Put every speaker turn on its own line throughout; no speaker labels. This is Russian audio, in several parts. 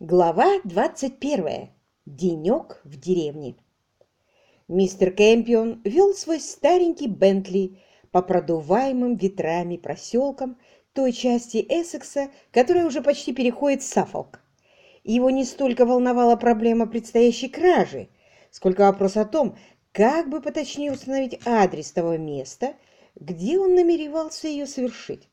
Глава 21. Денек в деревне. Мистер Кэмпион вел свой старенький Бентли по продуваемым ветрами проселкам той части Эссекса, которая уже почти переходит в Саффолк. Его не столько волновала проблема предстоящей кражи, сколько вопрос о том, как бы поточнее установить адрес того места, где он намеревался ее совершить.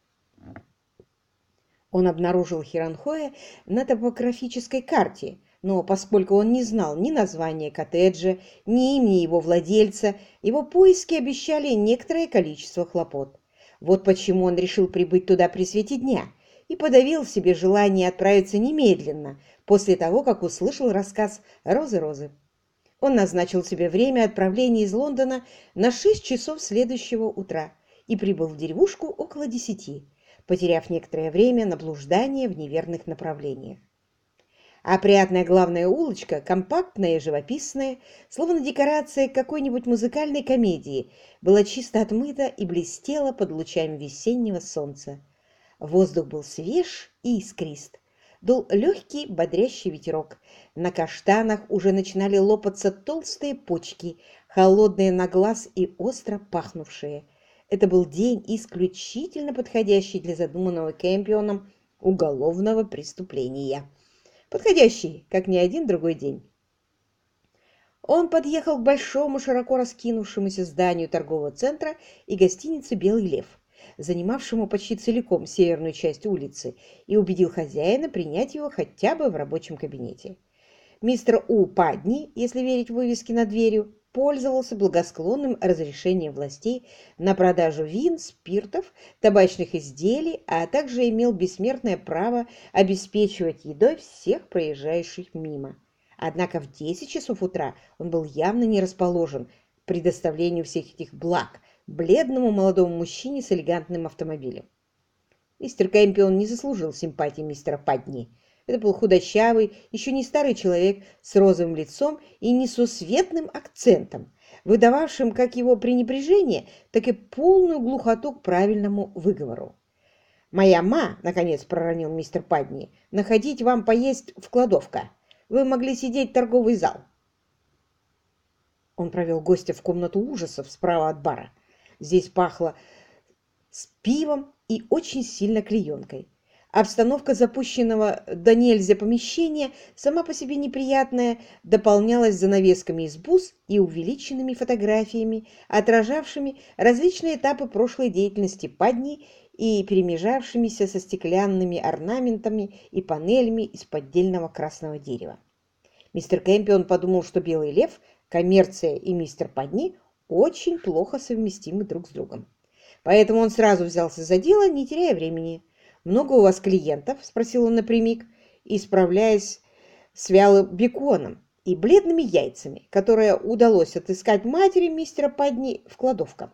Он обнаружил Хиранхоя на топографической карте, но поскольку он не знал ни названия коттеджа, ни имени его владельца, его поиски обещали некоторое количество хлопот. Вот почему он решил прибыть туда при свете дня и подавил в себе желание отправиться немедленно, после того, как услышал рассказ Розы-Розы. Он назначил себе время отправления из Лондона на 6 часов следующего утра и прибыл в деревушку около 10, потеряв некоторое время на блуждание в неверных направлениях. Опрятная главная улочка, компактная и живописная, словно декорация какой-нибудь музыкальной комедии, была чисто отмыта и блестела под лучами весеннего солнца. Воздух был свеж и искрист. Дул легкий бодрящий ветерок. На каштанах уже начинали лопаться толстые почки, холодные на глаз и остро пахнувшие. Это был день, исключительно подходящий для задуманного Кэмпионом уголовного преступления. Подходящий, как ни один другой день. Он подъехал к большому, широко раскинувшемуся зданию торгового центра и гостиницы «Белый лев», занимавшему почти целиком северную часть улицы, и убедил хозяина принять его хотя бы в рабочем кабинете. Мистер У. Падни, если верить вывеске над дверью, пользовался благосклонным разрешением властей на продажу вин, спиртов, табачных изделий, а также имел бессмертное право обеспечивать едой всех проезжающих мимо. Однако в 10 часов утра он был явно не расположен к предоставлению всех этих благ бледному молодому мужчине с элегантным автомобилем. Мистер Кэмпион не заслужил симпатии мистера Падни. Это был худощавый, еще не старый человек с розовым лицом и несусветным акцентом, выдававшим как его пренебрежение, так и полную глухоту к правильному выговору. «Моя ма, — наконец проронил мистер Падни, — находить вам поесть в кладовка. Вы могли сидеть в торговый зал». Он провел гостя в комнату ужасов справа от бара. Здесь пахло с пивом и очень сильно клеенкой. Обстановка запущенного до нельзя помещения, сама по себе неприятная, дополнялась занавесками из бус и увеличенными фотографиями, отражавшими различные этапы прошлой деятельности Падни и перемежавшимися со стеклянными орнаментами и панелями из поддельного красного дерева. Мистер Кэмпион подумал, что «Белый лев», коммерция и мистер Падни очень плохо совместимы друг с другом. Поэтому он сразу взялся за дело, не теряя времени. «Много у вас клиентов?» – спросил он напрямик, исправляясь с вялым беконом и бледными яйцами, которые удалось отыскать матери мистера Падни в кладовках.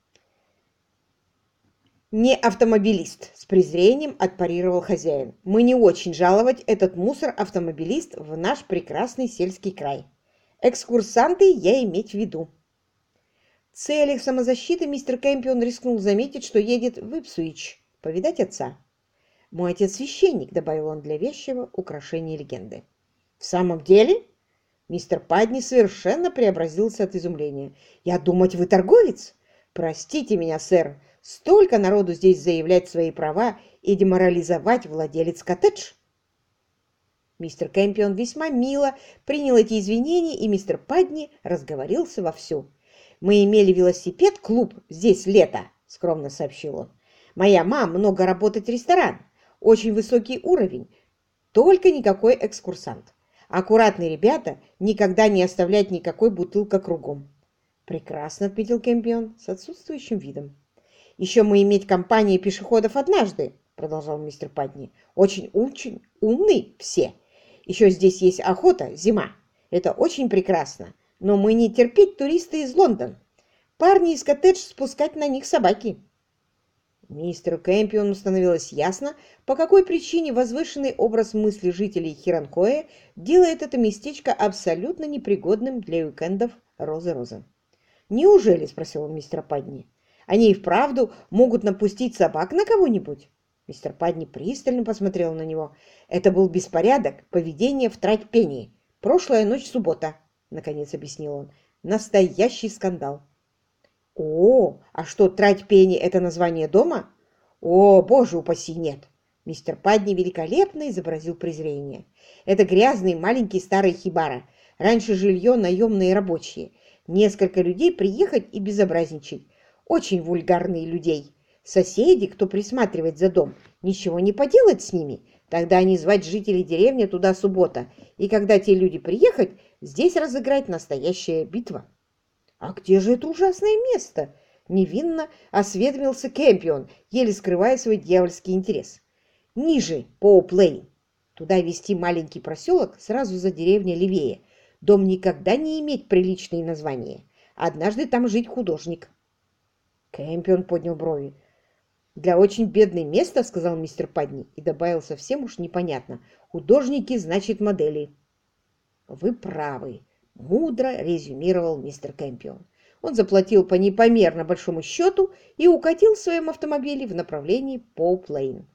«Не автомобилист», – с презрением отпарировал хозяин. «Мы не очень жаловать этот мусор-автомобилист в наш прекрасный сельский край. Экскурсанты я иметь в виду». В целях самозащиты мистер Кэмпион рискнул заметить, что едет в Ипсуич повидать отца. «Мой отец священник», — добавил он для вещего украшения легенды. «В самом деле?» Мистер Падни совершенно преобразился от изумления. «Я думать, вы торговец? Простите меня, сэр, столько народу здесь заявлять свои права и деморализовать владелец коттедж». Мистер Кэмпион весьма мило принял эти извинения, и мистер Падни разговорился вовсю. «Мы имели велосипед-клуб здесь лето», — скромно сообщил он. «Моя мама много работает в ресторан. Очень высокий уровень. Только никакой экскурсант. Аккуратные ребята никогда не оставляют никакой бутылка кругом». «Прекрасно», — отметил Кэмпион с отсутствующим видом. «Еще мы иметь компанию пешеходов однажды», — продолжал мистер Падни. «Очень умны все. Еще здесь есть охота, зима. Это очень прекрасно. Но мы не терпеть туристы из Лондона. Парни из коттедж спускать на них собаки». Мистеру Кэмпиону становилось ясно, по какой причине возвышенный образ мысли жителей Хиранхоя делает это местечко абсолютно непригодным для уикендов Розы-Розы. «Неужели, — спросил он мистера Падни, — они и вправду могут напустить собак на кого-нибудь?» Мистер Падни пристально посмотрел на него. «Это был беспорядок, поведение в трать-пении. Прошлая ночь суббота», — наконец объяснил он. «Настоящий скандал». «О, а что, трать-пени — это название дома?» «О, боже упаси, нет!» Мистер Падни великолепно изобразил презрение. «Это грязный маленький старый хибара. Раньше жилье наемные рабочие. Несколько людей приехать и безобразничать. Очень вульгарные людей. Соседи, кто присматривает за дом, ничего не поделать с ними. Тогда они звать жителей деревни туда суббота. И когда те люди приехать, здесь разыграть настоящая битва». «А где же это ужасное место?» — невинно осведомился Кэмпион, еле скрывая свой дьявольский интерес. «Ниже, по Оуп-Лейн. Туда вести маленький проселок сразу за деревней левее. Дом никогда не имеет приличные названия. Однажды там жить художник». Кэмпион поднял брови. «Для очень бедное место, — сказал мистер Падни, и добавил совсем уж непонятно, — художники значит модели». «Вы правы», — мудро резюмировал мистер Кэмпион. Он заплатил по непомерно большому счету и укатил в своем автомобиле в направлении Поуп-Лейн.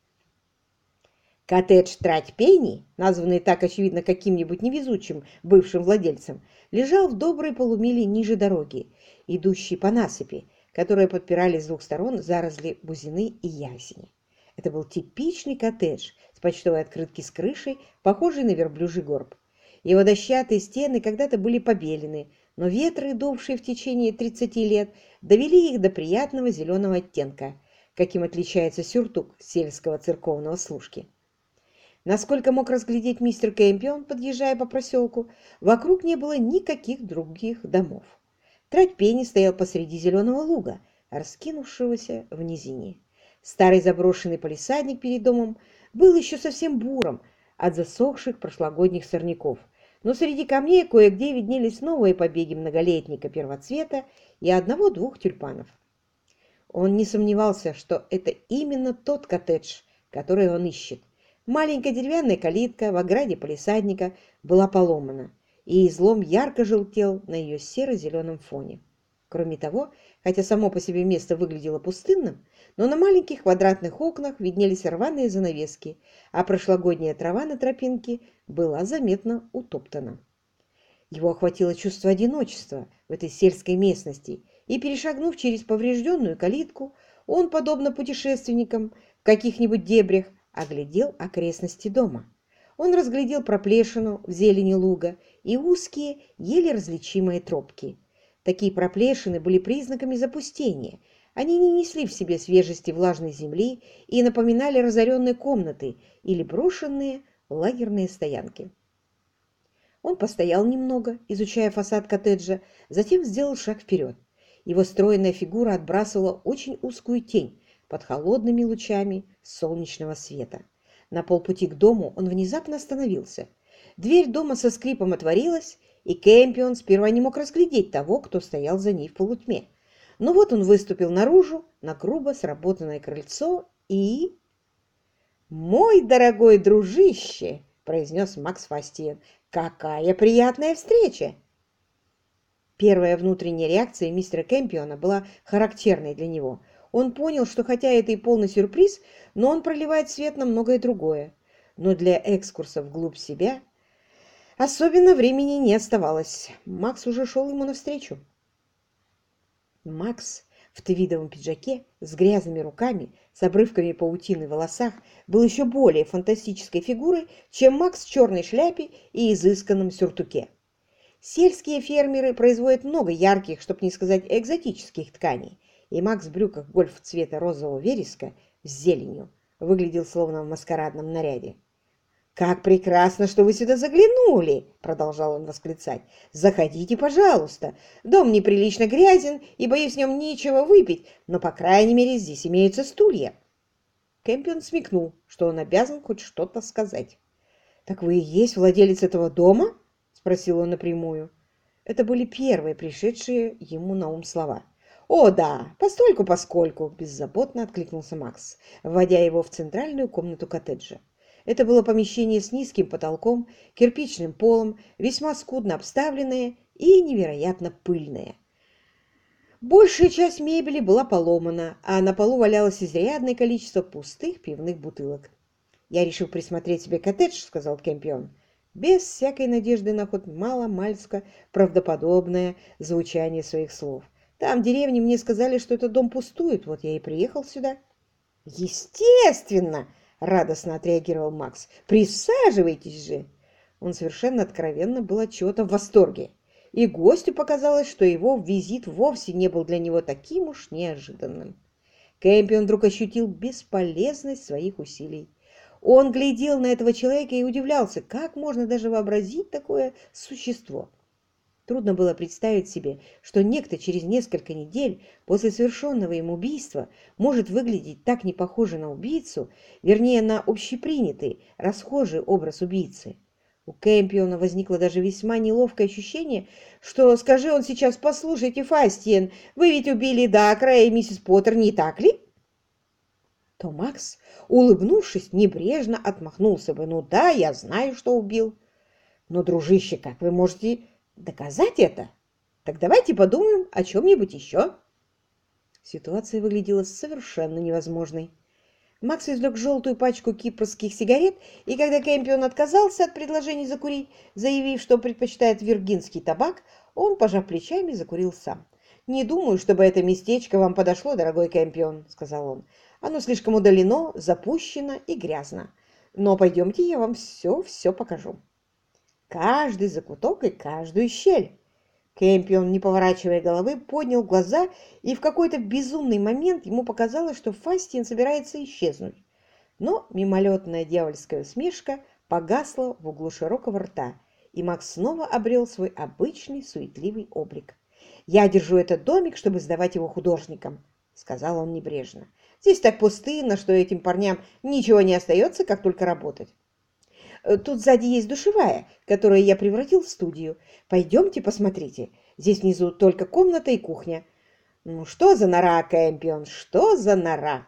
Коттедж Трать-Пенни, названный так, очевидно, каким-нибудь невезучим бывшим владельцем, лежал в доброй полумиле ниже дороги, идущей по насыпи, которые подпирали с двух сторон заросли бузины и ясени. Это был типичный коттедж с почтовой открытки с крышей, похожей на верблюжий горб. Его дощатые стены когда-то были побелены, но ветры, дувшие в течение 30 лет, довели их до приятного зеленого оттенка, каким отличается сюртук сельского церковного служки. Насколько мог разглядеть мистер Кэмпион, подъезжая по проселку, вокруг не было никаких других домов. Трать-Пенни стоял посреди зеленого луга, раскинувшегося в низине. Старый заброшенный палисадник перед домом был еще совсем буром от засохших прошлогодних сорняков, но среди камней кое-где виднелись новые побеги многолетника первоцвета и одного-двух тюльпанов. Он не сомневался, что это именно тот коттедж, который он ищет. Маленькая деревянная калитка в ограде палисадника была поломана, и излом ярко желтел на ее серо-зеленом фоне. Кроме того, хотя само по себе место выглядело пустынным, но на маленьких квадратных окнах виднелись рваные занавески, а прошлогодняя трава на тропинке была заметно утоптана. Его охватило чувство одиночества в этой сельской местности, и, перешагнув через поврежденную калитку, он, подобно путешественникам в каких-нибудь дебрях, оглядел окрестности дома. Он разглядел проплешину в зелени луга и узкие, еле различимые тропки. Такие проплешины были признаками запустения. Они не несли в себе свежести влажной земли и напоминали разоренные комнаты или брошенные лагерные стоянки. Он постоял немного, изучая фасад коттеджа, затем сделал шаг вперед. Его стройная фигура отбрасывала очень узкую тень под холодными лучами солнечного света. На полпути к дому он внезапно остановился. Дверь дома со скрипом отворилась, и Кэмпион сперва не мог разглядеть того, кто стоял за ней в полутьме. Но вот он выступил наружу, на грубо сработанное крыльцо и... «Мой дорогой дружище!» — произнес Макс Фастиен. «Какая приятная встреча!» Первая внутренняя реакция мистера Кэмпиона была характерной для него. Он понял, что хотя это и полный сюрприз, но он проливает свет на многое другое. Но для экскурса вглубь себя особенно времени не оставалось. Макс уже шел ему навстречу. Макс в твидовом пиджаке, с грязными руками, с обрывками паутины в волосах, был еще более фантастической фигурой, чем Макс в черной шляпе и изысканном сюртуке. Сельские фермеры производят много ярких, чтобы не сказать экзотических тканей, и Макс в брюках гольф цвета розового вереска с зеленью выглядел словно в маскарадном наряде. «Как прекрасно, что вы сюда заглянули!» — продолжал он восклицать. «Заходите, пожалуйста. Дом неприлично грязен, и, боюсь, в нем нечего выпить, но, по крайней мере, здесь имеются стулья». Кэмпион смекнул, что он обязан хоть что-то сказать. «Так вы и есть владелец этого дома?» — спросил он напрямую. Это были первые пришедшие ему на ум слова. «О, да, постольку-поскольку!» — беззаботно откликнулся Макс, вводя его в центральную комнату коттеджа. Это было помещение с низким потолком, кирпичным полом, весьма скудно обставленное и невероятно пыльное. Большая часть мебели была поломана, а на полу валялось изрядное количество пустых пивных бутылок. «Я решил присмотреть себе коттедж», — сказал Кэмпион, без всякой надежды на хоть мало-мальско правдоподобное звучание своих слов. «Там, в деревне, мне сказали, что этот дом пустует, вот я и приехал сюда». «Естественно!» — радостно отреагировал Макс. «Присаживайтесь же!» Он совершенно откровенно был от чего-то в восторге, и гостю показалось, что его визит вовсе не был для него таким уж неожиданным. Кэмпион вдруг ощутил бесполезность своих усилий. Он глядел на этого человека и удивлялся, как можно даже вообразить такое существо. Трудно было представить себе, что некто через несколько недель после совершенного им убийства может выглядеть так не похоже на убийцу, вернее, на общепринятый, расхожий образ убийцы. У Кэмпиона возникло даже весьма неловкое ощущение, что, скажи он сейчас: «Послушайте, Фастиен, вы ведь убили Дакра и миссис Поттер, не так ли?» То Макс, улыбнувшись, небрежно отмахнулся бы. «Ну да, я знаю, что убил. Но, дружище, как вы можете доказать это? Так давайте подумаем о чем-нибудь еще». Ситуация выглядела совершенно невозможной. Макс извлек желтую пачку кипрских сигарет, и когда Кэмпион отказался от предложения закурить, заявив, что предпочитает виргинский табак, он, пожав плечами, закурил сам. «Не думаю, чтобы это местечко вам подошло, дорогой Кэмпион», — сказал он. «Оно слишком удалено, запущено и грязно. Но пойдемте, я вам все покажу. Каждый закуток и каждую щель». Кэмпион, не поворачивая головы, поднял глаза, и в какой-то безумный момент ему показалось, что Фастиен собирается исчезнуть. Но мимолетная дьявольская усмешка погасла в углу широкого рта, и Макс снова обрел свой обычный суетливый облик. «Я держу этот домик, чтобы сдавать его художникам», — сказал он небрежно. «Здесь так пустынно, что этим парням ничего не остается, как только работать. Тут сзади есть душевая, которую я превратил в студию. Пойдемте посмотрите. Здесь внизу только комната и кухня». «Ну что за нора, Кэмпион, что за нора?»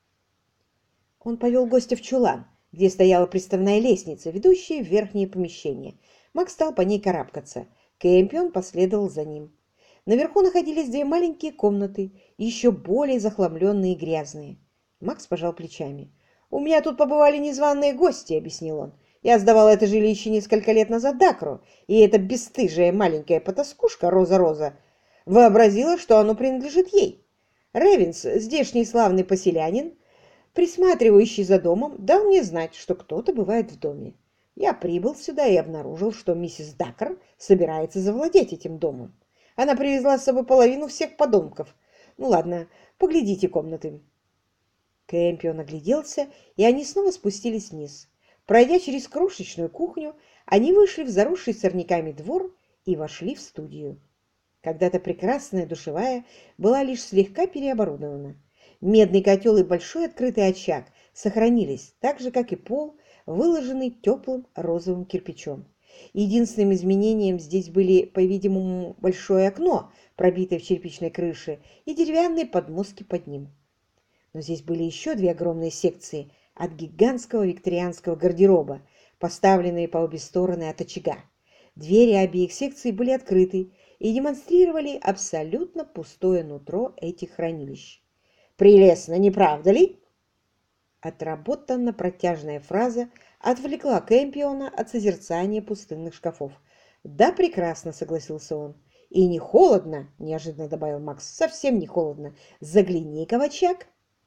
Он повел гостя в чулан, где стояла приставная лестница, ведущая в верхнее помещение. Макс стал по ней карабкаться. Кэмпион последовал за ним. Наверху находились две маленькие комнаты, еще более захламленные и грязные. Макс пожал плечами. «У меня тут побывали незваные гости», — объяснил он. «Я сдавал это жилище несколько лет назад Дакру, и эта бесстыжая маленькая потаскушка Роза-Роза вообразила, что оно принадлежит ей. Ревенс, здешний славный поселянин, присматривающий за домом, дал мне знать, что кто-то бывает в доме. Я прибыл сюда и обнаружил, что миссис Дакр собирается завладеть этим домом. Она привезла с собой половину всех подонков. Ну ладно, поглядите комнаты». Кэмпион огляделся, и они снова спустились вниз. Пройдя через крошечную кухню, они вышли в заросший сорняками двор и вошли в студию. Когда-то прекрасная душевая была лишь слегка переоборудована. Медный котел и большой открытый очаг сохранились, так же, как и пол, выложенный теплым розовым кирпичом. Единственным изменением здесь были, по-видимому, большое окно, пробитое в черепичной крыше, и деревянные подмостки под ним. Но здесь были еще две огромные секции от гигантского викторианского гардероба, поставленные по обе стороны от очага. Двери обеих секций были открыты и демонстрировали абсолютно пустое нутро этих хранилищ. «Прелестно, не правда ли?» Отработанно протяжная фраза отвлекла Кэмпиона от созерцания пустынных шкафов. «Да, прекрасно», — согласился он. «И не холодно», — неожиданно добавил Макс. «Совсем не холодно. Загляни-ка в очаг».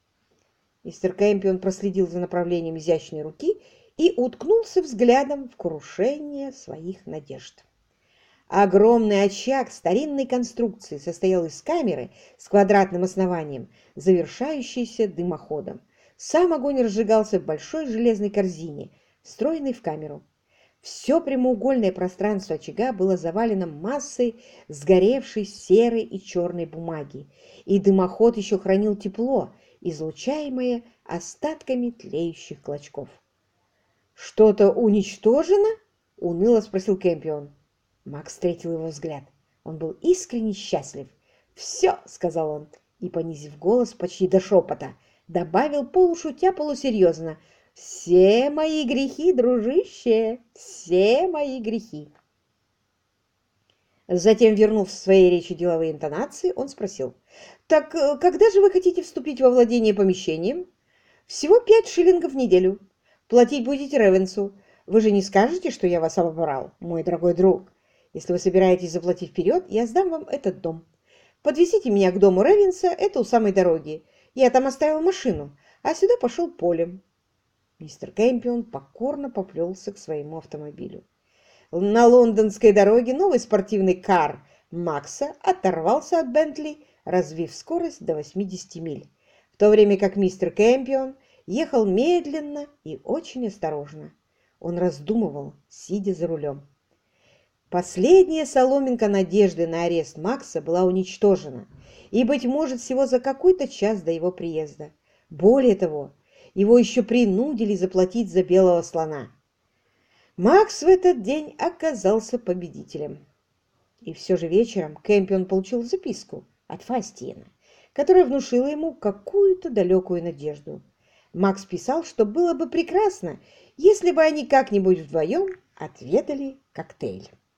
Мистер Кэмпион проследил за направлением изящной руки и уткнулся взглядом в крушение своих надежд. Огромный очаг старинной конструкции состоял из камеры с квадратным основанием, завершающейся дымоходом. Сам огонь разжигался в большой железной корзине, встроенной в камеру. Все прямоугольное пространство очага было завалено массой сгоревшей серой и черной бумаги, и дымоход еще хранил тепло, излучаемое остатками тлеющих клочков. «Что-то уничтожено?» — уныло спросил Кэмпион. Макс встретил его взгляд. Он был искренне счастлив. «Все», — сказал он, и, понизив голос почти до шепота, добавил полушутя, полусерьезно: «Все мои грехи, дружище, все мои грехи». Затем, вернув в своей речи деловые интонации, он спросил: «Так когда же вы хотите вступить во владение помещением?» «Всего 5 шиллингов в неделю. Платить будете Ревенсу. Вы же не скажете, что я вас обобрал, мой дорогой друг? Если вы собираетесь заплатить вперед, я сдам вам этот дом. Подвезите меня к дому Ревенса, это у самой дороги. Я там оставил машину, а сюда пошел полем». Мистер Кэмпион покорно поплелся к своему автомобилю. На лондонской дороге новый спортивный кар Макса оторвался от Бентли, развив скорость до 80 миль, в то время как мистер Кэмпион ехал медленно и очень осторожно. Он раздумывал, сидя за рулем. Последняя соломинка надежды на арест Макса была уничтожена, и, быть может, всего за какой-то час до его приезда. Более того, его еще принудили заплатить за белого слона. Макс в этот день оказался победителем. И все же вечером Кэмпион получил записку от Фастиена, которая внушила ему какую-то далекую надежду. Макс писал, что было бы прекрасно, если бы они как-нибудь вдвоем отведали коктейль.